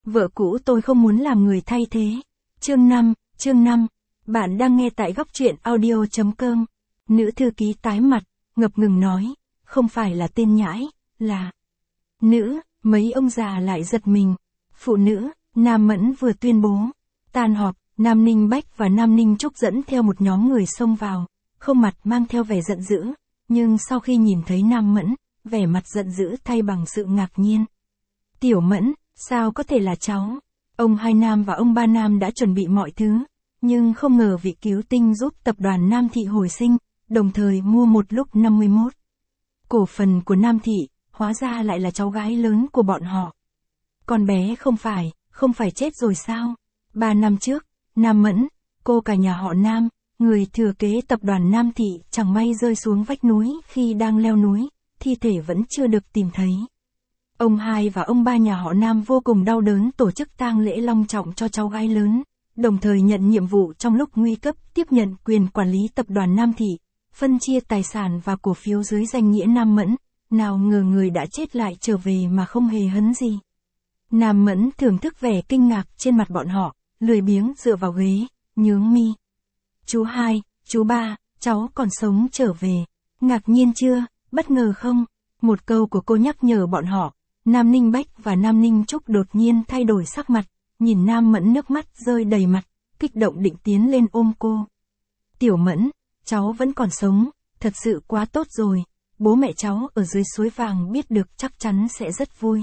Vợ cũ tôi không muốn làm người thay thế. Chương 5, bạn đang nghe tại góc truyện audio.com. Nữ thư ký tái mặt, ngập ngừng nói, không phải là tên nhãi, là nữ, mấy ông già lại giật mình. Phụ nữ, Nam Mẫn vừa tuyên bố. Tan họp, Nam Ninh Bách và Nam Ninh Trúc dẫn theo một nhóm người xông vào, không mặt mang theo vẻ giận dữ, nhưng sau khi nhìn thấy Nam Mẫn, vẻ mặt giận dữ thay bằng sự ngạc nhiên. Tiểu Mẫn, sao có thể là cháu? Ông Hai Nam và ông Ba Nam đã chuẩn bị mọi thứ, nhưng không ngờ vị cứu tinh giúp tập đoàn Nam Thị hồi sinh, đồng thời mua một lúc 51 cổ phần của Nam Thị, hóa ra lại là cháu gái lớn của bọn họ. Con bé không phải chết rồi sao? 3 năm trước, Nam Mẫn, cô cả nhà họ Nam, người thừa kế tập đoàn Nam Thị chẳng may rơi xuống vách núi khi đang leo núi, thi thể vẫn chưa được tìm thấy. Ông Hai và ông Ba nhà họ Nam vô cùng đau đớn tổ chức tang lễ long trọng cho cháu gái lớn, đồng thời nhận nhiệm vụ trong lúc nguy cấp tiếp nhận quyền quản lý tập đoàn Nam Thị, phân chia tài sản và cổ phiếu dưới danh nghĩa Nam Mẫn, nào ngờ người đã chết lại trở về mà không hề hấn gì. Nam Mẫn thưởng thức vẻ kinh ngạc trên mặt bọn họ, lười biếng dựa vào ghế, nhướng mi. Chú Hai, chú Ba, cháu còn sống trở về. Ngạc nhiên chưa, bất ngờ không? Một câu của cô nhắc nhở bọn họ. Nam Ninh Bách và Nam Ninh Trúc đột nhiên thay đổi sắc mặt, nhìn Nam Mẫn nước mắt rơi đầy mặt, kích động định tiến lên ôm cô. Tiểu Mẫn, cháu vẫn còn sống, thật sự quá tốt rồi, bố mẹ cháu ở dưới suối vàng biết được chắc chắn sẽ rất vui.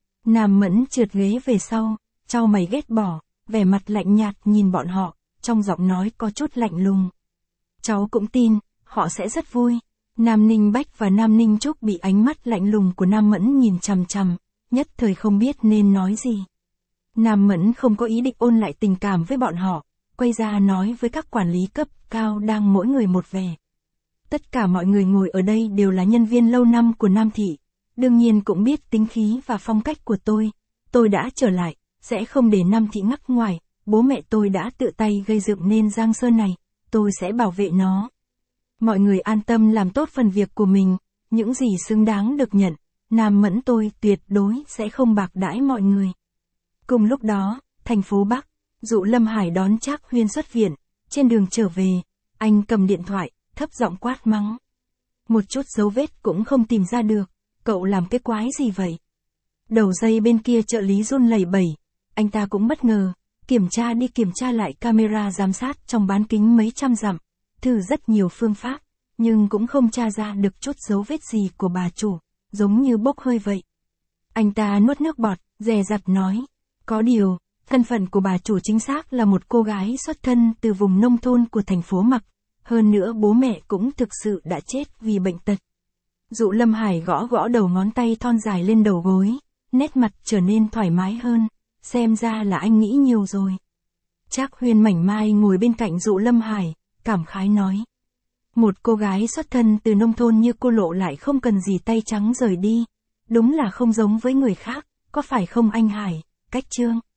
Nam Mẫn trượt ghế về sau, chau mày ghét bỏ, vẻ mặt lạnh nhạt nhìn bọn họ, trong giọng nói có chút lạnh lùng. Cháu cũng tin, họ sẽ rất vui. Nam Ninh Bách và Nam Ninh Trúc bị ánh mắt lạnh lùng của Nam Mẫn nhìn chằm chằm, nhất thời không biết nên nói gì. Nam Mẫn không có ý định ôn lại tình cảm với bọn họ, quay ra nói với các quản lý cấp cao đang mỗi người một vẻ. Tất cả mọi người ngồi ở đây đều là nhân viên lâu năm của Nam Thị, đương nhiên cũng biết tính khí và phong cách của tôi đã trở lại, sẽ không để Nam Thị ngắc ngoài, bố mẹ tôi đã tự tay gây dựng nên Giang Sơn này, tôi sẽ bảo vệ nó. Mọi người an tâm làm tốt phần việc của mình, những gì xứng đáng được nhận, Nam Mẫn tôi tuyệt đối sẽ không bạc đãi mọi người. Cùng lúc đó, thành phố Bắc, Dụ Lâm Hải đón Trác Huyên xuất viện, trên đường trở về, anh cầm điện thoại, thấp giọng quát mắng. Một chút dấu vết cũng không tìm ra được, cậu làm cái quái gì vậy? Đầu dây bên kia trợ lý run lẩy bẩy, anh ta cũng bất ngờ, kiểm tra đi kiểm tra lại camera giám sát trong bán kính mấy trăm dặm, thử rất nhiều phương pháp, nhưng cũng không tra ra được chút dấu vết gì của bà chủ, giống như bốc hơi vậy. Anh ta nuốt nước bọt, dè dặt nói, có điều, thân phận của bà chủ chính xác là một cô gái xuất thân từ vùng nông thôn của thành phố Mặc, hơn nữa bố mẹ cũng thực sự đã chết vì bệnh tật. Dụ Lâm Hải gõ gõ đầu ngón tay thon dài lên đầu gối, nét mặt trở nên thoải mái hơn, xem ra là anh nghĩ nhiều rồi. Trác Huyên mảnh mai ngồi bên cạnh Dụ Lâm Hải, cảm khái nói. Một cô gái xuất thân từ nông thôn như cô Lộ lại không cần gì tay trắng rời đi, đúng là không giống với người khác, có phải không anh Hải, cách Trương?